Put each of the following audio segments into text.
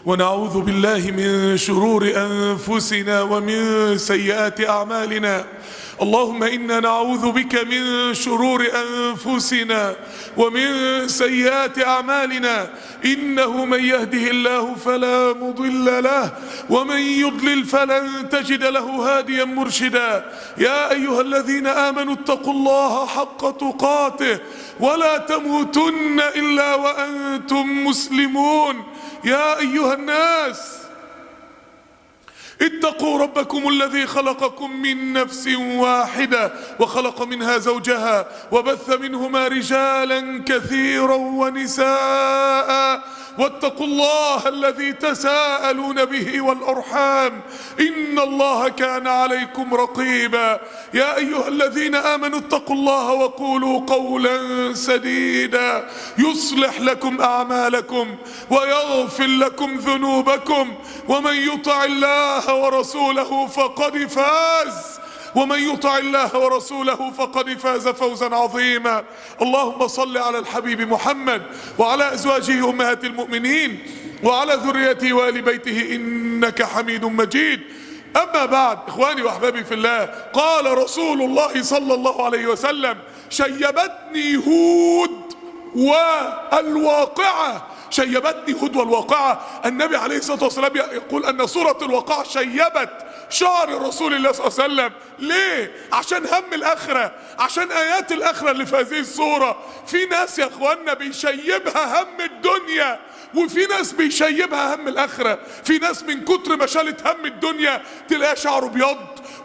ونعوذ بالله من شرور أنفسنا ومن سيئات أعمالنا. اللهم إنا نعوذ بك من شرور أنفسنا ومن سيئات أعمالنا، إنه من يهده الله فلا مضل له ومن يضلل فلن تجد له هاديا مرشدا. يا أيها الذين آمنوا اتقوا الله حق تقاته ولا تموتن إلا وأنتم مسلمون. يا أيها الناس اتقوا ربكم الذي خلقكم من نفس واحدة وخلق منها زوجها وبث منهما رجالا كثيرا ونساء، واتقوا الله الذي تساءلون به والأرحام إن الله كان عليكم رقيبا. يا أيها الذين آمنوا اتقوا الله وقولوا قولا سديدا يصلح لكم أعمالكم ويغفر لكم ذنوبكم، ومن يطع الله ورسوله فقد فاز فقد فاز فوزا عظيما. اللهم صل على الحبيب محمد وعلى أزواجه أمهات المؤمنين وعلى ذريته وآل بيته إنك حميد مجيد. أما بعد، إخواني وأحبابي في الله، قال رسول الله صلى الله عليه وسلم: شيبتني هود والواقعة. شيبتني هود والواقعة. النبي عليه الصلاة والسلام يقول أن سورة الواقعة شيبت شعر رسول الله صلى الله عليه وسلم. ليه؟ عشان هم الآخرة، عشان آيات الآخرة اللي في هذه السورة. في ناس يا إخواننا بيشيبها هم الدنيا، وفي ناس بيشيبها هم الآخرة. في ناس من كتر ما شالت هم الدنيا تلاقي شعره بيض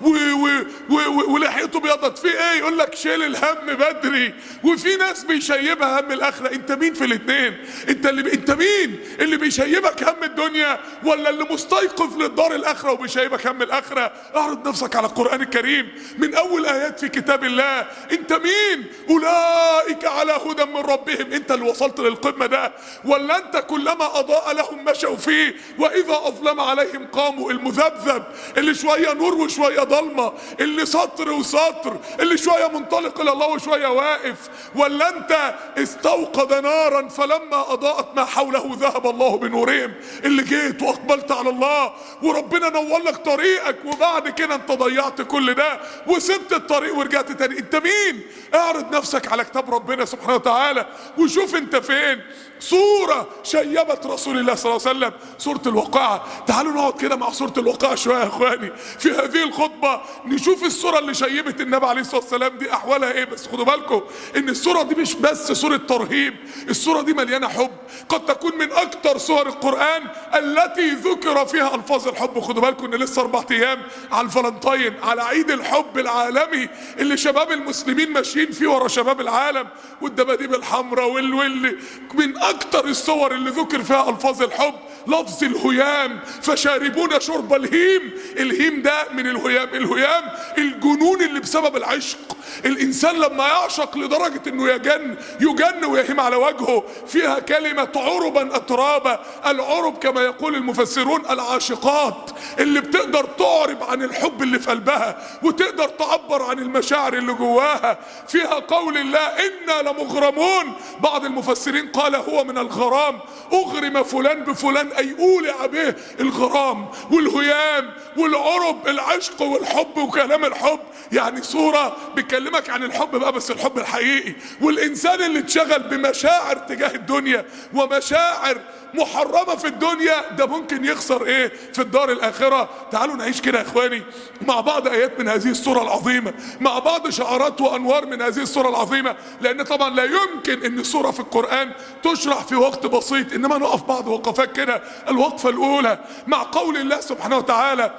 ولحيته بيضت. في ايه؟ يقول لك شيل الهم بدري. وفي ناس بيشيبها هم الآخرة. انت مين في الاثنين؟ انت مين اللي بيشيبك هم الدنيا ولا اللي مستيقظ للدار الآخرة وبيشيبك هم الآخرة؟ اعرض نفسك على القرآن الكريم من اول آيات في كتاب الله. انت مين؟ اولئك على هدى من ربهم. انت اللي وصلت للقمة ده، ولا انت كلما اضاء لهم مشوا فيه واذا اظلم عليهم قاموا؟ المذبذب اللي شوية نور وشوية ضلمة، اللي سطر وسطر، اللي شوية منطلق الى الله وشوية واقف؟ ولا انت استوقد نارا فلما اضاءت ما حوله ذهب الله بنورهم، اللي جيت واقبلت على الله وربنا نور لك طريقك وبعد كده انت ضيعت كل ده وسبت الطريق ورجعت تاني؟ انت مين؟ اعرض نفسك على كتاب ربنا سبحانه وتعالى وشوف انت فين. سورة شيبت رسول الله صلى الله عليه وسلم، سورة الواقعة. تعالوا نقعد كده مع سورة الواقعة شوية يا اخواني في هذه الخطبة، نشوف السورة اللي شيبت النبي عليه الصلاة والسلام دي احوالها ايه. بس خدوا بالكم ان السورة دي مش بس سورة ترهيب، السورة دي مليانة حب. قد تكون من اكتر سور القرآن التي ذكر فيها الفاظ الحب. خدوا بالكم ان لسه 4 ايام على الفالنتين، على عيد الحب العالمي اللي شباب المسلمين ماشيين فيه ورا شباب العالم والدباديب الحمراء واللي من اكتر الصور اللي ذكر فيها الفاظ الحب لفظ الهيام، فشاربون شرب الهيم. الهيم ده من الهيام الجنون اللي بسبب العشق. الانسان لما يعشق لدرجة انه يجن ويهيم على وجهه. فيها كلمة عربا اترابا. العرب كما يقول المفسرون العاشقات اللي بتقدر تعرب عن الحب اللي في قلبها وتقدر تعبر عن المشاعر اللي جواها. فيها قول الله إنا لمغرمون. بعض المفسرين قال هو من الغرام، أغرم فلان بفلان أي أولع به. الغرام والهيام والعرب، العشق والحب وكلام الحب. يعني سورة بتكلمك عن الحب بقى، بس الحب الحقيقي. والإنسان اللي اتشغل بمشاعر تجاه الدنيا ومشاعر محرمة في الدنيا ده ممكن يخسر ايه في الدار الآخرة. تعالوا نعيش كده يا اخواني مع بعض آيات من هذه السورة العظيمة، مع بعض شعارات وأنوار من هذه السورة العظيمة. لأن طبعا لا يمكن ان السورة في القرآن تشرح في وقت بسيط، انما نقف بعض وقفات كده. الوقفة الأولى مع قول الله سبحانه وتعالى: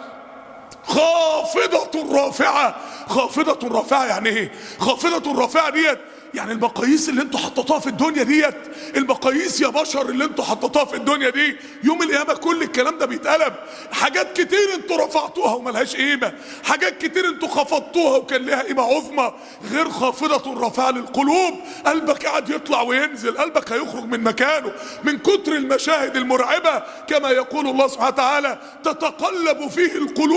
خافضة رافعة. خافضة رافعة يعني ايه؟ خافضة رافعة ديت يعني المقاييس اللي انتوا حطيتوها في الدنيا ديت، المقاييس يا بشر اللي انتوا حطيتوها في الدنيا دي، يوم القيامة كل الكلام ده بيتقلب. حاجات كتير انتوا رفعتوها وملهاش قيمة، حاجات كتير انتوا خفضتوها وكان لها قيمة عظمى، غير خافضة رافعة للقلوب. قلبك قاعد يطلع وينزل، قلبك هيخرج من مكانه من كتر المشاهد المرعبة. كما يقول الله سبحانه وتعالى تتقلب فيه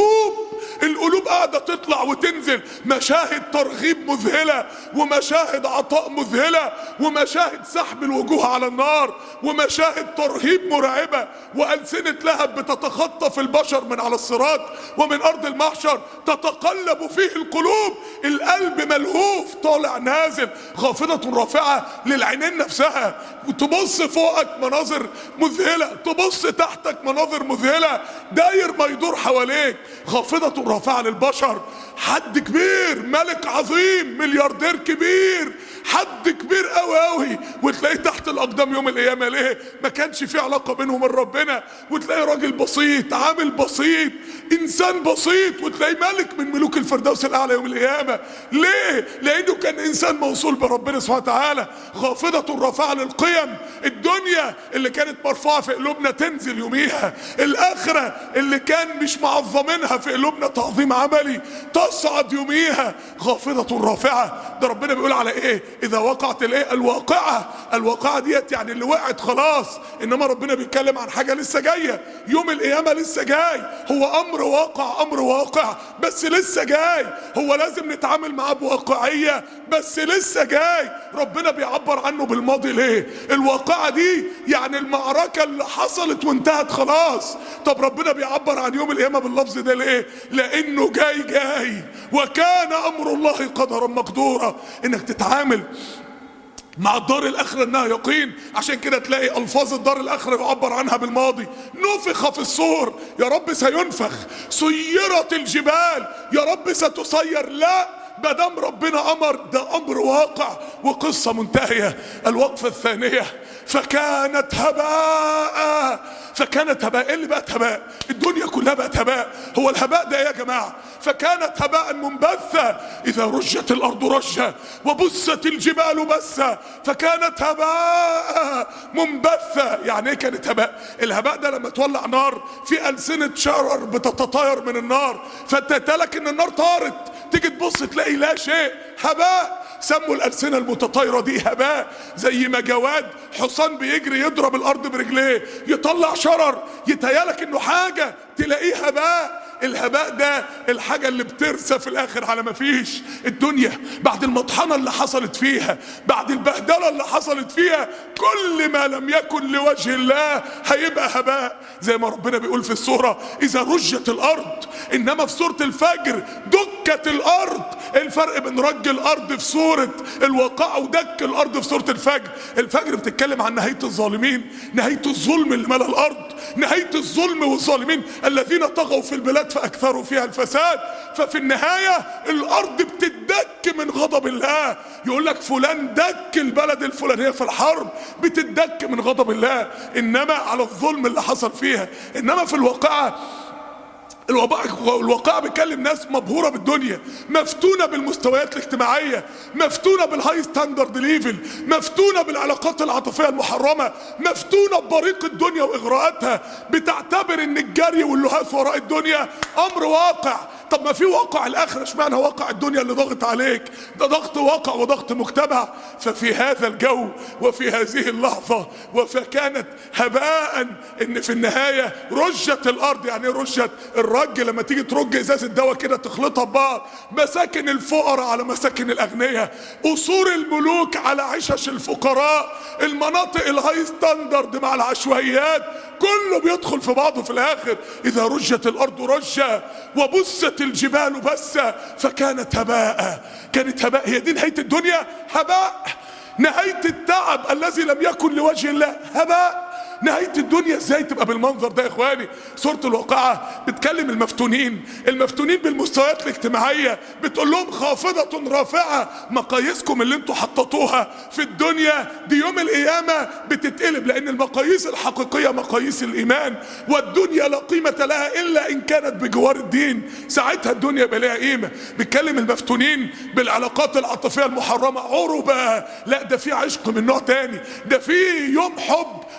القلوب قاعدة تطلع وتنزل. مشاهد ترغيب مذهلة، ومشاهد عطاء مذهلة، ومشاهد سحب الوجوه على النار، ومشاهد ترهيب مرعبة، وألسنة لهب بتتخطف البشر من على الصراط ومن أرض المحشر. تتقلب فيه القلوب، القلب ملهوف طالع نازل. خافضة رافعة للعينين نفسها، تبص فوقك مناظر مذهلة، تبص تحتك مناظر مذهلة، داير ما يدور حواليك. خافضة رافعة للبشر، حد كبير، ملك عظيم، ملياردير كبير، حد كبير قوي قوي، وتلاقيه تحت الاقدام يوم القيامه. ليه؟ ما كانش في علاقه بينهم من ربنا. وتلاقي راجل بسيط، عامل بسيط، انسان بسيط، وتلاقي ملك من ملوك الفردوس الاعلى يوم القيامه. ليه؟ لانه كان انسان موصول بربنا سبحانه وتعالى. خافضه رافعه للقيم. الدنيا اللي كانت مرفوعه في قلوبنا تنزل يوميها، الاخره اللي كان مش معظمينها في قلوبنا تعظيم عملي تصعد يوميها. خافضه رافعه، ده ربنا بيقول على ايه؟ اذا وقعت الايه؟ الواقعه ديت يعني اللي وقعت خلاص. انما ربنا بيتكلم عن حاجه لسه جايه، يوم القيامه لسه جاي. هو امر واقع بس لسه جاي. هو لازم نتعامل معاه بواقعيه بس لسه جاي. ربنا بيعبر عنه بالماضي ليه؟ الواقعه دي يعني المعركه اللي حصلت وانتهت خلاص. طب ربنا بيعبر عن يوم القيامه باللفظ ده ليه؟ لانه جاي وكان امر الله قدرا مقدورا. انك تتعامل مع الدار الاخره انها يقين. عشان كده تلاقي الفاظ الدار الاخره يعبر عنها بالماضي. نفخ في الصور، يا رب سينفخ. سيرت الجبال، يا رب ستسير. لا، مادام ربنا امر، ده امر واقع وقصه منتهيه. الوقفه الثانيه، فكانت هباء. ايه اللي بقت هباء؟ الدنيا كلها بقت هباء. هو الهباء ده ايه يا جماعه؟ فكانت هباء منبثا. اذا رجت الارض رجا وبست الجبال بسا فكانت هباء منبثا. يعني ايه كانت هباء؟ الهباء ده لما تولع نار في ألسنة شرر بتتطاير من النار، فتتلك ان النار طارت، تيجي تبص تلاقي لا شيء، هباء. سموا الألسنة المتطايرة دي هباء. زي ما جواد حصان بيجري يضرب الأرض برجليه يطلع شرر، يتهيالك إنه حاجة، تلاقيه هباء. الهباء ده الحاجة اللي بترسى في الآخر على ما فيش. الدنيا بعد المطحنة اللي حصلت فيها، بعد البهدلة اللي حصلت فيها، كل ما لم يكن لوجه الله هيبقى هباء. زي ما ربنا بيقول في السورة إذا رجت الأرض، إنما في سورة الفجر دكت الأرض. الفرق بين رج الأرض في سورة الواقعة ودك الأرض في سورة الفجر. الفجر بتتكلم عن نهاية الظالمين، نهاية الظلم اللي ملا الأرض، نهاية الظلم والظالمين الذين طغوا في البلاد فأكثروا فيها الفساد. ففي النهاية الأرض بتدك من غضب الله. يقول لك فلان دك البلد الفلانية في الحرب، بتدك من غضب الله، إنما على الظلم اللي حصل فيها. إنما في الواقع بيكلم ناس مبهورة بالدنيا، مفتونة بالمستويات الاجتماعية، مفتونة بالهاي ستاندرد ليفل، مفتونة بالعلاقات العاطفية المحرمة، مفتونة ببريق الدنيا وإغراءاتها، بتعتبر ان الجري واللهاث وراء الدنيا امر واقع. طب ما في واقع الاخرة، اشمعنى واقع الدنيا اللي ضغط عليك؟ ده ضغط واقع وضغط مجتمع. ففي هذا الجو وفي هذه اللحظة وفكانت هباء، ان في النهاية رجت الارض. يعني رجت الرج لما تيجي ترج ازازة دواء كده تخلطها ببعض، مساكن الفقراء على مساكن الاغنياء، قصور الملوك على عشش الفقراء، المناطق الهاي ستاندرد مع العشوائيات، كله بيدخل في بعضه في الاخر. اذا رجت الارض رجا وبست الجبال بسا فكانت هباء. كانت هباء. هي دي نهاية الدنيا؟ هباء. نهاية التعب الذي لم يكن لوجه الله هباء. نهاية الدنيا ازاي تبقى بالمنظر ده يا اخواني؟ سورة الواقعة بتكلم المفتونين بالمستويات الاجتماعية، بتقول لهم خافضة رافعة. مقاييسكم اللي انتوا حططوها في الدنيا دي يوم القيامة بتتقلب، لان المقاييس الحقيقية مقاييس الايمان، والدنيا لا قيمة لها الا ان كانت بجوار الدين. ساعتها الدنيا يبقى لها قيمة. بتكلم المفتونين بالعلاقات العاطفية المحرمة عربة. لا، ده في عشق من نوع تاني، ده في يوم حب وعيد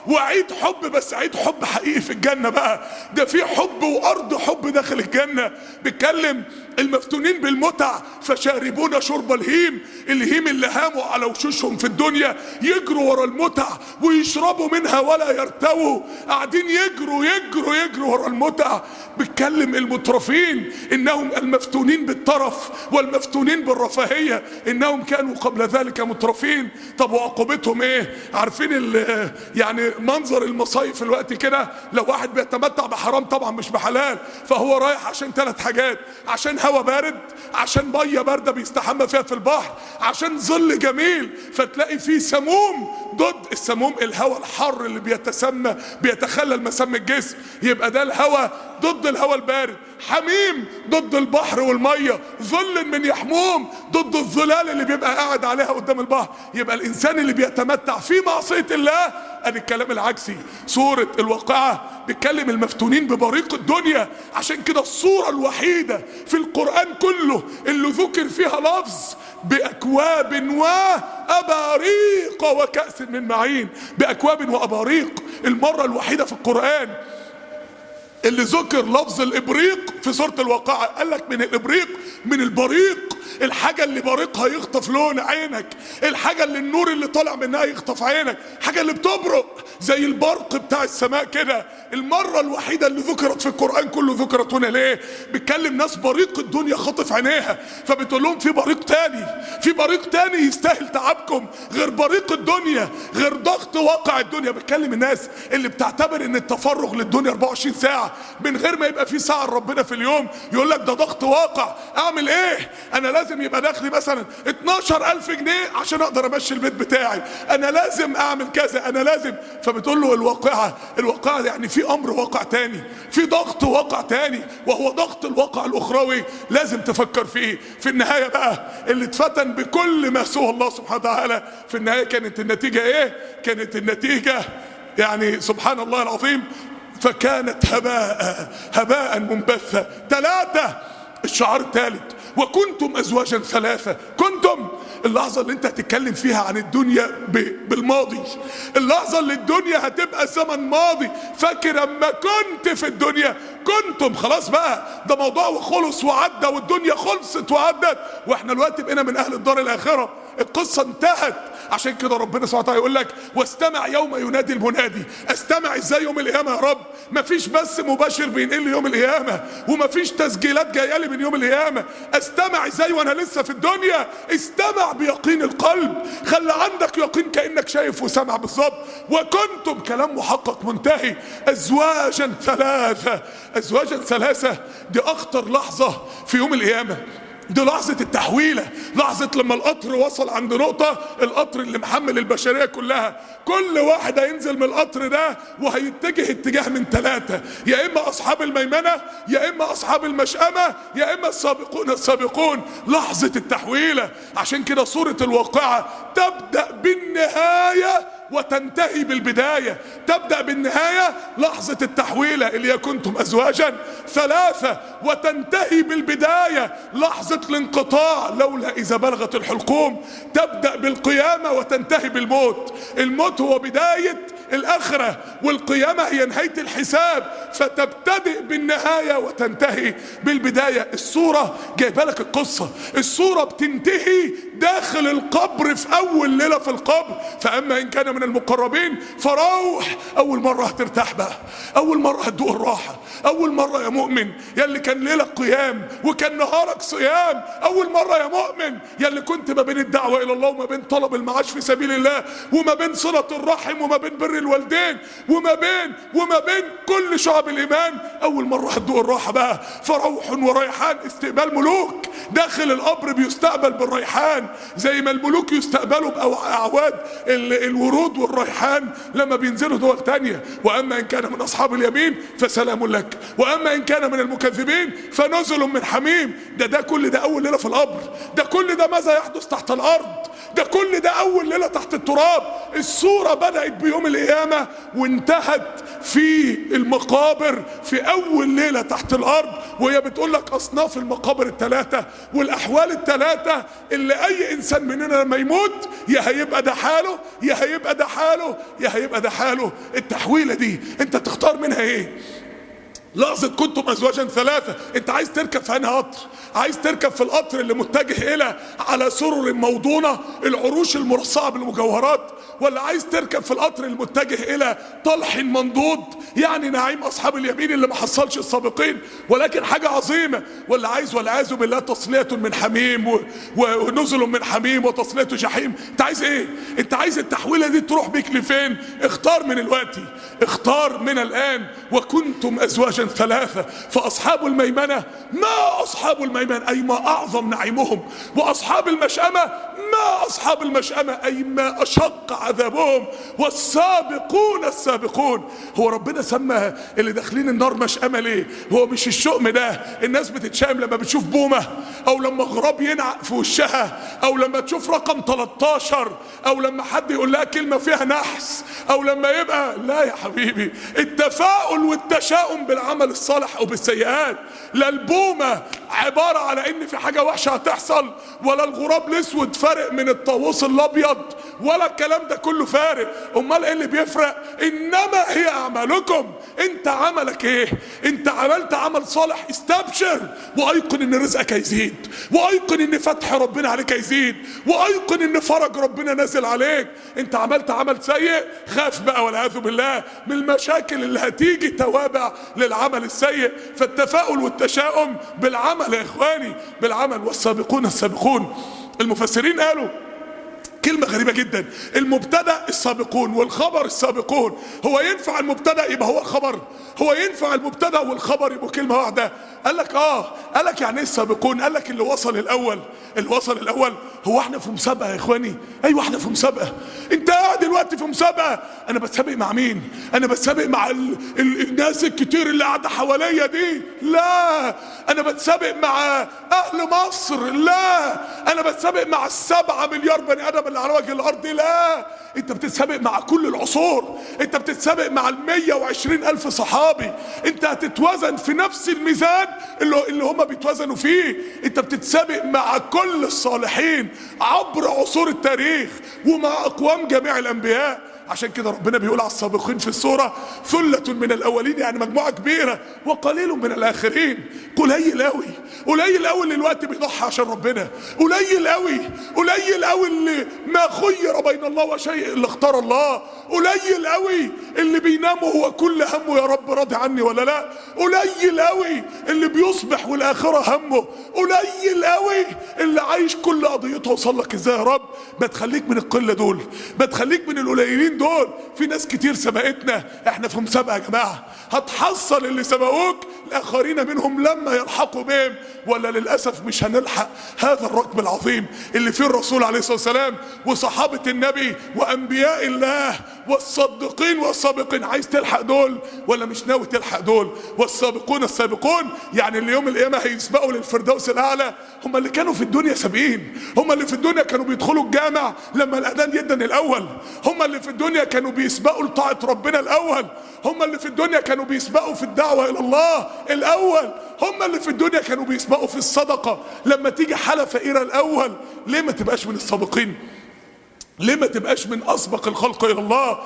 عيد حب، بس عيد حب حقيقي في الجنة بقى. ده في حب وارض حب داخل الجنة. بيتكلم المفتونين بالمتع فشاربون شرب الهيم، الهيم اللي هاموا على وشوشهم في الدنيا يجروا ورا المتع ويشربوا منها ولا يرتووا، قاعدين يجروا يجروا يجروا ورا المتع. بيتكلم المترفين انهم المفتونين بالترف والمفتونين بالرفاهية انهم كانوا قبل ذلك مترفين. طب وعقوبتهم ايه؟ عارفين يعني منظر المصايف الوقت كده، لو واحد بيتمتع بحرام طبعا مش بحلال، فهو رايح عشان 3 حاجات: عشان هوا بارد، عشان ميه بارده بيستحمى فيها في البحر، عشان ظل جميل. فتلاقي فيه سموم ضد السموم، الهوا الحر اللي بيتسمى بيتخلل مسام الجسم، يبقى ده الهوا ضد الهوا البارد. حميم ضد البحر والميه، ظل من يحموم ضد الظلال اللي بيبقى قاعد عليها قدام البحر. يبقى الانسان اللي بيتمتع في معصيه الله ادي الكلام العكسي. سورة الواقعة بيتكلم المفتونين ببريق الدنيا. عشان كده الصورة الوحيدة في القرآن كله اللي ذكر فيها لفظ بأكواب وأباريق وكأس من معين، بأكواب وأباريق. المرة الوحيدة في القرآن اللي ذكر لفظ الإبريق في سورة الواقعة. قال لك من الإبريق، من البريق، الحاجة اللي بريقها يخطف لون عينك، الحاجة اللي النور اللي طالع منها يخطف عينك، حاجة اللي بتبرق زي البرق بتاع السماء كده. المرة الوحيدة اللي ذكرت في القرآن كله ذكرت هنا. ليه؟ بيتكلم ناس بريق الدنيا خاطف عينيها، فبتقول لهم في بريق تاني، في بريق تاني يستاهل تعبكم غير بريق الدنيا، غير ضغط واقع الدنيا. بتكلم الناس اللي بتعتبر ان التفرغ للدنيا 24 ساعة من غير ما يبقى في ساعة لربنا في اليوم. يقول لك ده ضغط واقع، اعمل ايه؟ انا لازم يبقى دخلي مثلا 12,000 جنيه عشان اقدر امشي البيت بتاعي، انا لازم اعمل كذا، انا لازم. فبتقول له الواقعة يعني في امر واقع تاني، في ضغط واقع تاني، وهو ضغط الواقع الاخروي لازم تفكر فيه. في النهاية بقى اللي اتفتن بكل ما سوى الله سبحانه وتعالى، في النهاية كانت النتيجة ايه؟ كانت النتيجة يعني سبحان الله العظيم، فكانت هباء منبثا. 3 الشعار الثالث: وكنتم ازواجا 3. كنتم اللحظة اللي انت هتتكلم فيها عن الدنيا بالماضي، اللحظة اللي الدنيا هتبقى زمن ماضي. فاكر اما كنت في الدنيا؟ كنتم خلاص بقى، ده موضوع وخلص وعدى، والدنيا خلصت وعدت، واحنا دلوقتي بقينا من اهل الدار الاخرة، القصة انتهت. عشان كده ربنا سبحانه وتعالى يقول لك: واستمع يوم ينادي المنادي. استمع ازاي يوم القيامة يا رب؟ مفيش بث مباشر بينقل لي يوم القيامة، ومفيش تسجيلات جايه لي من يوم القيامة. استمع ازاي وانا لسه في الدنيا؟ استمع بيقين القلب، خلي عندك يقين كأنك شايف وسامع بالظبط. وكنتم كلام محقق منتهي. ازواجا 3. ازواجا 3 دي اخطر لحظة في يوم القيامة. دي لحظة التحويلة، لحظة لما القطر وصل عند نقطة، القطر اللي محمل البشرية كلها، كل واحد هينزل من القطر ده وهيتجه اتجاه من 3: يا اما اصحاب الميمنة، يا اما اصحاب المشأمة، يا اما السابقون. لحظة التحويلة. عشان كده سورة الواقعة تبدأ بالنهاية وتنتهي بالبداية. تبدأ بالنهاية لحظة التحويلة اللي هي كنتم أزواجا 3، وتنتهي بالبداية لحظة الانقطاع لولا إذا بلغت الحلقوم. تبدأ بالقيامة وتنتهي بالموت. الموت هو بداية الآخرة، والقيامة هي نهاية الحساب، فتبتدئ بالنهاية وتنتهي بالبداية. السورة جايبه لك القصة، السورة بتنتهي داخل القبر في أول ليلة في القبر. فأما إن كان من المقربين فروح. أول مرة هترتاح بقى، أول مرة هتدوق الراحة، أول مرة يا مؤمن يا اللي كان ليلك قيام وكان نهارك صيام، أول مرة يا مؤمن يا اللي كنت ما بين الدعوة إلى الله وما بين طلب المعاش في سبيل الله وما بين صلة الرحم وما بين بر الوالدين وما بين كل شعب الإيمان، أول مرة هتدوق الراحة بقى. فروح وريحان، استقبال ملوك داخل القبر بيستقبل بالريحان زي ما الملوك يستقبلوا بأعواد الورود والريحان لما بينزلوا دول تانية. وأما إن كان من أصحاب اليمين فسلام لك، وأما إن كان من المكذبين فنزل من حميم. ده كل ده أول ليلة في القبر، ده كل ده ماذا يحدث تحت الأرض، ده كل ده أول ليلة تحت التراب. السورة بدأت بيوم القيامة وانتهت في المقابر في أول ليلة تحت الأرض. وهي بتقول لك اصناف المقابر الثلاثه والاحوال الثلاثه اللي اي انسان مننا لما يموت يا هيبقى ده حاله يا هيبقى ده حاله يا هيبقى ده حاله. التحويله دي انت تختار منها ايه؟ لحظة كنتم أزواجا ثلاثة، أنت عايز تركب في أنهي قطر؟ عايز تركب في القطر اللي متجه إلى على سرر موضونة العروش المرصعة بالمجوهرات، ولا عايز تركب في القطر المتجه إلى طلح منضود يعني نعيم أصحاب اليمين اللي ما حصلش السابقين ولكن حاجة عظيمة، ولا عايز والعياذ بالله تصلية من حميم ونزل من حميم وتصلية جحيم؟ أنت عايز إيه؟ أنت عايز التحويلة دي تروح بيك لفين؟ اختار من الوقت، اختار من الآن. وكنتم أزواجا ثلاثة فأصحاب الميمنة ما أصحاب الميمنة أي ما أعظم نعيمهم، وأصحاب المشأمة ما أصحاب المشأمة أي ما أشق عذابهم، والسابقون السابقون. هو ربنا سمى اللي داخلين النار مشأمة ليه؟ هو مش الشؤم ده الناس بتتشائم لما بتشوف بومة أو لما غراب ينعق في وشها أو لما تشوف رقم 13 أو لما حد يقول لها كلمة فيها نحس أو لما يبقى لا يا حبيبي، التفاؤل والتشاؤم بالعمل الصالح أو بالسيئات. لا البومة عبارة على إن في حاجة وحشة هتحصل، ولا الغراب الأسود فارق من الطاووس الأبيض، ولا الكلام ده كله فارق. أمال إيه اللي بيفرق؟ إنما هي أعمالكم. أنت عملك إيه؟ أنت عملت عمل صالح استبشر وأيقن إن رزقك هيزيد، وأيقن إن فتح ربنا عليك هيزيد، وأيقن إن فرج ربنا نازل عليك. أنت عملت عمل سيء خاف بقى والعياذ بالله من المشاكل اللي هتيجي توابع للعمل السيء. فالتفاؤل والتشاؤم بالعمل يا إخواني، بالعمل. والسابقون السابقون، المفسرين قالوا كلمة غريبة جدا، المبتدأ السابقون والخبر السابقون. هو ينفع المبتدأ يبقى هو الخبر؟ هو ينفع المبتدأ والخبر يبقوا كلمة واحدة؟ قال لك قال لك يعني ايه السابقون؟ قال لك اللي وصل الأول، اللي وصل الأول. هو احنا في مسابقة يا إخواني؟ أيوة احنا في مسابقة. أنت قاعد دلوقتي في مسابقة، أنا بتسابق مع مين؟ أنا بتسابق مع الناس الكتير اللي قاعدة حواليا دي؟ لا، أنا بتسابق مع أهل مصر. لا، أنا بتسابق مع 7 مليار بني آدم اللي على وجه الأرض. لا، أنت بتتسابق مع كل العصور، أنت بتتسابق مع 120,000 صحابي. أنت هتتوزن في نفس الميزان اللي هم بيتوزنوا فيه. أنت بتتسابق مع كل الصالحين عبر عصور التاريخ ومع أقوام جميع الأنبياء. عشان كده ربنا بيقول على السابقين في السورة ثلة من الأولين، يعني مجموعة كبيرة، وقليل من الآخرين. قليل قوي، قليل قوي اللي الوقت بيضحي عشان ربنا، قليل قوي، قليل قوي اللي ما خير بين الله وشيء اللي اختار الله، قليل قوي اللي بينام وهو كل همه يا رب راضي عني ولا لا، قليل قوي اللي بيصبح والآخرة همه، قليل قوي اللي عايش كل قضيته وصل لك ازاي يا رب. ما تخليك من القلة دول، ما تخليك من القليلين دول. في ناس كتير سبقتنا، احنا في مسابقة يا جماعة. هتحصل اللي سبقوك الآخرين منهم لما يلحقوا بهم، ولا للأسف مش هنلحق هذا الركب العظيم اللي فيه الرسول عليه الصلاة والسلام وصحابة النبي وأنبياء الله والصديقين والسابقين. عايز تلحق دول ولا مش ناوي تلحق دول؟ والسابقون السابقون يعني اللي يوم القيامة هيسبقوا للفردوس الأعلى هم اللي كانوا في الدنيا سابقين، هم اللي في الدنيا كانوا بيدخلوا الجامع لما الأذان يدن الأول، هم اللي في الدنيا كانوا بيسبقوا لطاعة ربنا الأول، هم اللي في الدنيا كانوا بيسبقوا في الدعوة إلى الله الأول، هم اللي في الدنيا كانوا بيسبقوا في الصدقة لما تيجي حالة فقيرة الأول. ليه ما تبقاش من السابقين؟ ليه ما تبقاش من أسبق الخلق إلى الله؟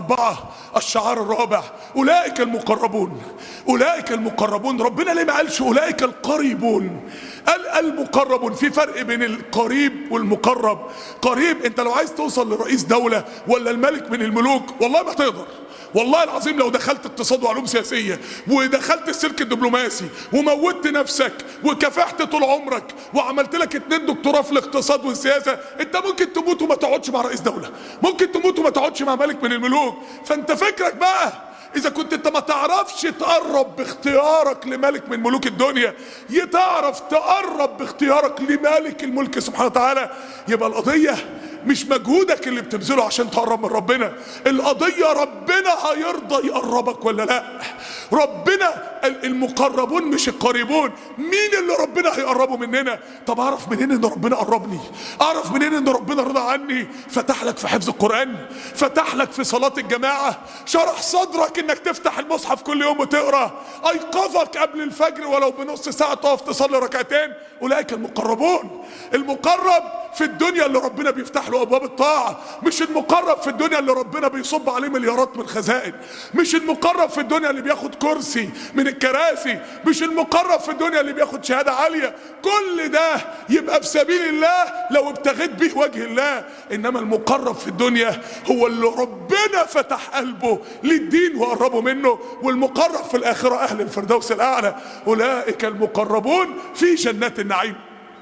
4 الشعار الرابع أولئك المقربون. أولئك المقربون، ربنا ليه ما قالش أولئك القريبون؟ قال المقربون. في فرق بين القريب والمقرب. قريب انت لو عايز توصل لرئيس دولة ولا الملك من الملوك والله ما تقدر، والله العظيم لو دخلت اقتصاد وعلوم سياسية ودخلت السلك الدبلوماسي وموتت نفسك وكافحت طول عمرك وعملت لك 2 دكتوراه في الاقتصاد والسياسة، انت ممكن تموت وما تقعدش مع رئيس دولة، ممكن تموت وما تقعدش مع ملك من الملوك. فانت فكرك بقى إذا كنت أنت ما تعرفش تقرب باختيارك لملك من ملوك الدنيا، تعرف تقرب باختيارك لمالك الملك سبحانه وتعالى، يبقى القضية مش مجهودك اللي بتبذله عشان تقرب من ربنا، القضية ربنا هيرضى يقربك ولا لا. ربنا المقربون مش القريبون. مين اللي ربنا ربنا هيقربوا مننا. طب اعرف منين ان ربنا قربني؟ اعرف منين ان ربنا رضى عني؟ فتح لك في حفظ القرآن، فتح لك في صلاة الجماعة، شرح صدرك انك تفتح المصحف كل يوم وتقرأ، ايقظك قبل الفجر ولو بنص ساعة تقف تصلي ركعتين. اولئك المقربون. المقرب في الدنيا اللي ربنا بيفتح له ابواب الطاعة، مش المقرب في الدنيا اللي ربنا بيصب عليه مليارات من الخزائن، مش المقرب في الدنيا اللي بياخد كرسي من الكراسي، مش المقرب في الدنيا اللي بياخد شهادة عالية. كل ده يبقى في سبيل الله لو ابتغيت به وجه الله. انما المقرب في الدنيا هو اللي ربنا فتح قلبه للدين وقربه منه. والمقرب في الاخرة اهل الفردوس الاعلى. اولئك المقربون في جنات النعيم.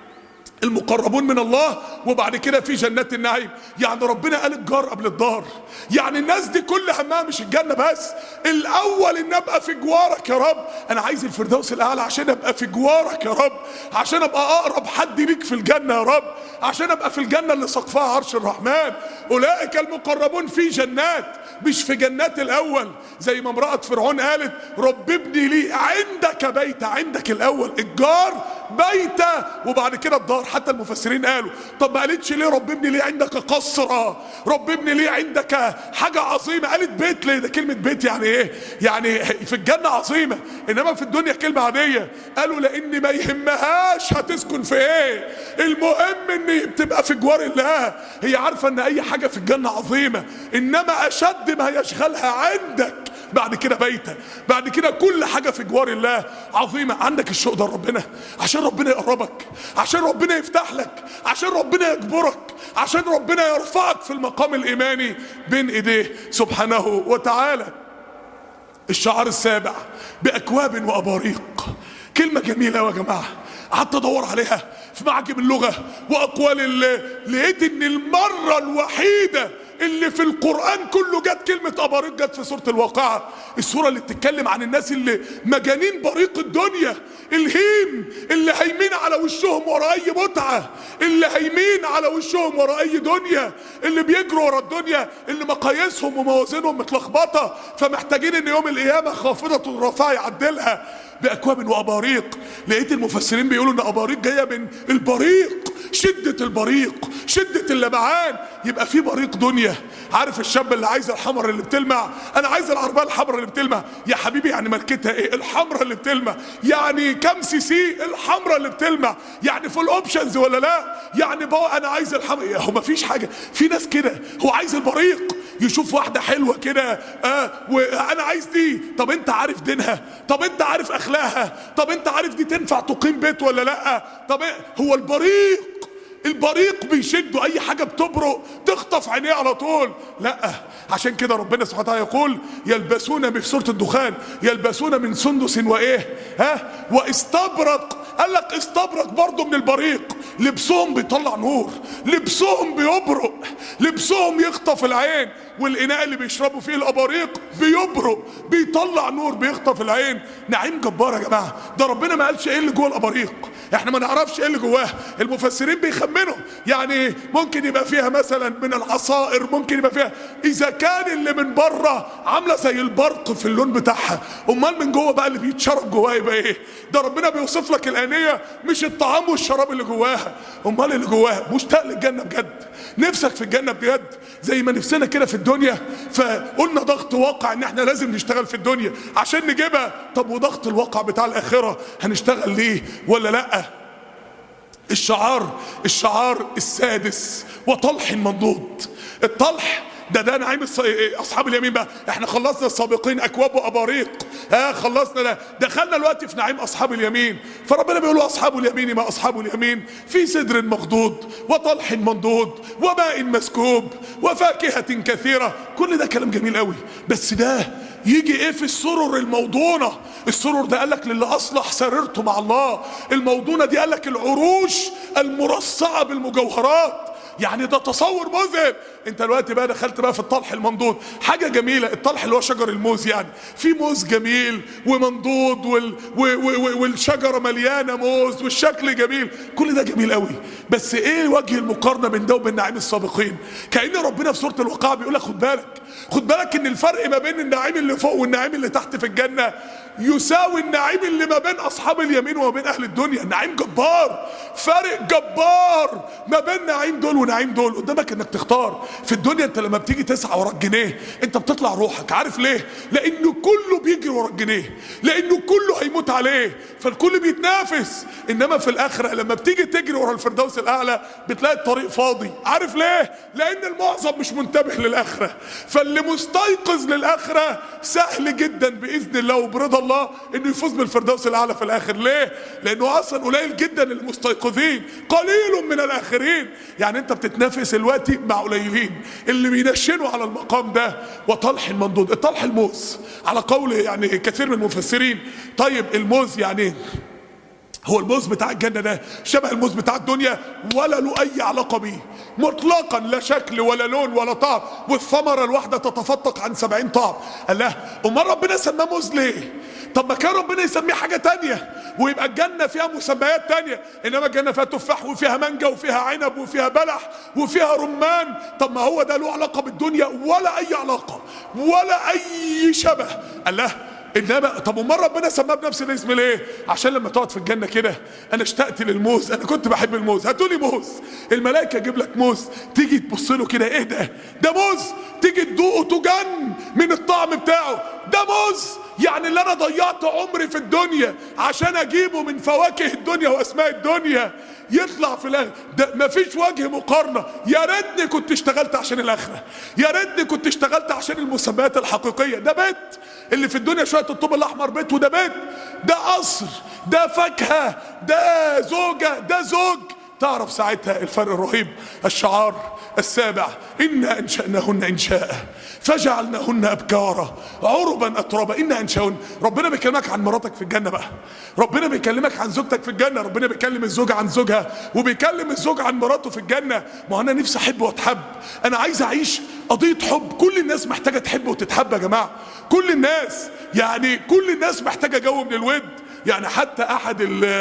المقربون من الله وبعد كده في جنات النعيم. يعني ربنا قال الجار قبل الدار. يعني الناس دي كل همها مش الجنة بس، الاول ان ابقى في جوارك يا رب. انا عايز الفردوس الاعلى عشان ابقى في جوارك يا رب، عشان ابقى اقرب حد ليك في الجنة يا رب، عشان ابقى في الجنة اللي سقفها عرش الرحمن. اولئك المقربون في جنات، مش في جنات الاول زي ما امرأة فرعون قالت رب ابني لي عندك بيت. عندك الاول الجار بيته وبعد كده الدار. حتى المفسرين قالوا طب ما قالتش ليه رب ابني ليه عندك قصرة، رب ابني ليه عندك حاجة عظيمة؟ قالت بيت ليه؟ ده كلمة بيت يعني ايه؟ يعني في الجنة عظيمة انما في الدنيا كلمة عادية. قالوا لان ما يهمهاش هتسكن في ايه، المهم ان بتبقى في جوار الله. هي عارفة ان اي حاجة في الجنة عظيمة، انما اشد ما يشغلها عندك بعد كده بيتها، بعد كده كل حاجة في جوار الله عظيمة. عندك الشوق ده ربنا، عشان ربنا يقربك، عشان ربنا يفتح لك، عشان ربنا يجبرك، عشان ربنا يرفعك في المقام الإيماني بين ايديه سبحانه وتعالى. الشعار السابع بأكواب وأباريق. كلمة جميلة يا جماعة، قعدت ادور عليها في معجم اللغة واقوال الله، لقيت ان المرة الوحيدة اللي في القرآن كله جت كلمة أباريق جت في سورة الواقعة. السورة اللي بتتكلم عن الناس اللي مجانين بريق الدنيا، الهيم اللي هيمين على وشهم ورا أي متعة، اللي هيمين على وشهم ورا أي دنيا، اللي بيجروا ورا الدنيا، اللي مقاييسهم وموازينهم متلخبطة فمحتاجين ان يوم القيامة خافضة رافعة يعدلها. بأكواب وأباريق. لقيت المفسرين بيقولوا ان أباريق جاية من البريق، شدة البريق، شدة اللمعان. يبقى في بريق دنيا. عارف الشاب اللي عايز الحمر اللي بتلمع؟ انا عايز العربية الحمراء اللي بتلمع. يا حبيبي يعني ماركتها ايه؟ الحمراء اللي بتلمع. يعني كام سي سي؟ الحمراء اللي بتلمع. يعني فول اوبشنز ولا لا؟ يعني بقى انا عايز الحمراء. هو مفيش حاجة. في ناس كده هو عايز البريق، يشوف واحدة حلوة كده وانا عايز دي. طب انت عارف دينها؟ طب انت عارف اخلاقها؟ طب انت عارف دي تنفع تقيم بيت ولا لا؟ طب هو البريق بيشدوا، اي حاجة بتبرق تخطف عينيه على طول. لا، عشان كده ربنا سبحانه وتعالى يقول يلبسون في سورة الدخان يلبسون من سندس وايه واستبرق. قال لك استبرق برضه من البريق. لبسهم بيطلع نور، لبسهم بيبرق، لبسهم يخطف العين. والإناء اللي بيشربوا فيه الأباريق بيبرق، بيطلع نور، بيخطف العين. نعيم جبار يا جماعة. ده ربنا ما قالش ايه اللي جوه الأباريق، احنا ما نعرفش ايه اللي جواها. المفسرين بيخمنوا يعني ممكن يبقى فيها مثلا من العصائر، ممكن يبقى فيها، اذا كان اللي من بره عامله زي البرق في اللون بتاعها، امال من جوه بقى اللي بيتشرب جواها يبقى ايه؟ ده ربنا بيوصف لك الآنية مش الطعام والشراب اللي جواها، امال اللي جواها. مشتاق للجنة بجد، نفسك في الجنة بجد زي ما نفسنا كده في الدنيا. فقلنا ضغط واقع ان احنا لازم نشتغل في الدنيا عشان نجيبها. طب وضغط الواقع بتاع الآخرة هنشتغل ليه ولا لا؟ الشعار السادس وطلح منضود. الطلح ده نعيم اصحاب اليمين بقى. احنا خلصنا السابقين اكواب واباريق، خلصنا ده، دخلنا الوقت في نعيم اصحاب اليمين. فربنا بيقول اصحاب اليمين ما اصحاب اليمين في سدر مخضود وطلح منضود وماء مسكوب وفاكهة كثيرة. كل ده كلام جميل قوي، بس ده يجي ايه في السرر الموضونة؟ السرر ده قالك للي اصلح سررته مع الله. الموضونة دي قالك العروش المرصعة بالمجوهرات. يعني ده تصور مذهل. انت دلوقتي بقى دخلت بقى في الطلح المنضود، حاجه جميله. الطلح اللي هو شجر الموز، يعني في موز جميل ومنضود والشجره مليانه موز والشكل جميل، كل ده جميل قوي. بس ايه وجه المقارنه بين ده وبين نعيم السابقين؟ كأن ربنا في سوره الواقعه بيقول لك خد بالك ان الفرق ما بين النعيم اللي فوق والنعيم اللي تحت في الجنه يساوي النعيم اللي ما بين اصحاب اليمين وما بين اهل الدنيا. نعيم جبار، فرق جبار ما بين نعيم دول ونعيم دول. قدامك انك تختار. في الدنيا انت لما بتيجي تسعى ورا الجنيه انت بتطلع روحك. عارف ليه؟ لانه كله بيجري ورا الجنيه، لانه كله هيموت عليه، فالكل بيتنافس. انما في الاخره لما بتيجي تجري ورا الفردوس الاعلى بتلاقي الطريق فاضي. عارف ليه؟ لان المعظم مش منتبه للاخره. فاللي مستيقظ للاخره سهل جدا باذن الله وبرضا الله انه يفوز بالفردوس الاعلى في الاخر. ليه؟ لانه اصلا قليل جدا المستيقظين، قليل من الاخرين. يعني انت بتتنافس دلوقتي مع قليلين اللي بينشنوا على المقام ده. وطلح المنضود، الطلح الموز على قول يعني كثير من المفسرين. طيب الموز يعني هو الموز بتاع الجنة ده شبه الموز بتاع الدنيا ولا له اي علاقة بيه مطلقا، لا شكل ولا لون ولا طعم، والثمرة الواحدة تتفتق عن 70 طعم. قال له امال ربنا سماه موز ليه؟ طب ما كان ربنا يسميه حاجة تانية ويبقى الجنة فيها مسميات تانية. انما الجنة فيها تفاح وفيها مانجا وفيها عنب وفيها بلح وفيها رمان. طب ما هو ده له علاقة بالدنيا ولا اي علاقة ولا اي شبه. قال له انما طب امال ربنا سماه بنفس الاسم ليه؟ عشان لما تقعد في الجنه كده انا اشتقت للموز، انا كنت بحب الموز، هاتولي موز. الملائكه تجيب لك موز، تيجي تبص له كده ايه ده موز، تيجي تدوقه تجن من الطعم بتاعه. ده موز يعني اللي انا ضيعت عمري في الدنيا عشان اجيبه من فواكه الدنيا واسماء الدنيا يطلع في الاخره. ده مفيش وجه مقارنه. يا ريتني كنت اشتغلت عشان الاخره، يا ريتني كنت اشتغلت عشان المسميات الحقيقيه. ده بيت اللي في الدنيا شويه الطوب الاحمر بيت، وده بيت، ده قصر، ده فاكهه، ده زوجه، ده زوج. تعرف ساعتها الفرق الرهيب. الشعار السابع: إنا أنشأناهن إنشاء فجعلناهن أبكارا عربا أترابا. إنا أنشأهن. ربنا بيكلمك عن مراتك في الجنة بقى، ربنا بيكلمك عن زوجتك في الجنة، ربنا بيكلم الزوجة عن زوجها وبيكلم الزوج عن مراته في الجنة. ما أنا نفسي أحب وأتحب، أنا عايز أعيش قضية حب. كل الناس محتاجة تحب وتتحب يا جماعة، كل الناس، يعني كل الناس محتاجة جو من الود. يعني حتى أحد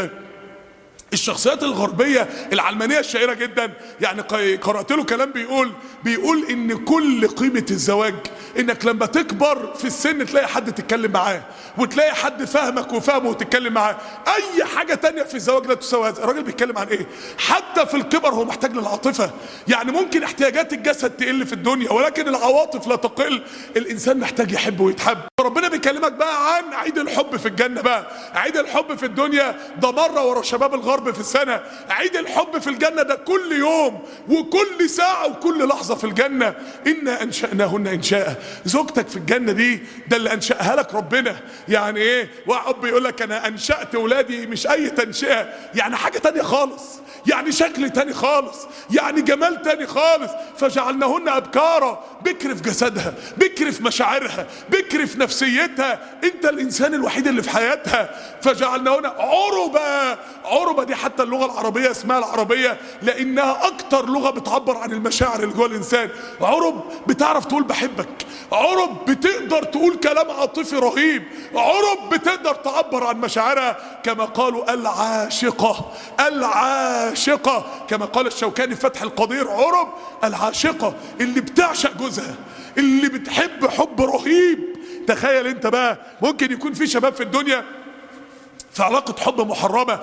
الشخصيات الغربية العلمانية الشهيرة جدا، يعني قرأت له كلام بيقول ان كل قيمة الزواج انك لما تكبر في السن تلاقي حد تتكلم معاه وتلاقي حد فاهمك وفاهمه وتتكلم معاه. اي حاجة تانية في الزواج لا تساوي هذا. الراجل بيتكلم عن ايه؟ حتى في الكبر هو محتاج للعاطفة. يعني ممكن احتياجات الجسد تقل في الدنيا ولكن العواطف لا تقل. الانسان محتاج يحب ويتحب. ربنا بيكلمك بقى عن عيد الحب في الجنة بقى. عيد الحب في الدنيا ده مرة ورا شباب الغرب في السنة. عيد الحب في الجنة ده كل يوم وكل ساعة وكل لحظة في الجنة. إنا أنشأناهن إنشاء. زوجتك في الجنة دي ده اللي أنشأها لك ربنا. يعني إيه؟ واحد بيقول لك أنا أنشأت ولادي مش أي تنشئة، يعني حاجة تانية خالص، يعني شكل تاني خالص، يعني جمال تاني خالص. فجعلناهن أبكارا، بكر في جسدها، بكر في مشاعرها، بكر في نفسيتها. انت الانسان الوحيد اللي في حياتها. فجعلناهن عربا. عربا دي حتى اللغة العربية اسمها العربية لانها اكتر لغة بتعبر عن المشاعر اللي جوه الانسان. عرب بتعرف تقول بحبك، عرب بتقدر تقول كلام عاطفي رهيب، عرب بتقدر تعبر عن مشاعرها. كما قالوا العاشقة، العاشقة كما قال الشوكاني في فتح القدير. عرب العاشقة اللي بتعشق جوزها، اللي بتحب حب رهيب. تخيل انت بقى ممكن يكون في شباب في الدنيا في علاقة حب محرمة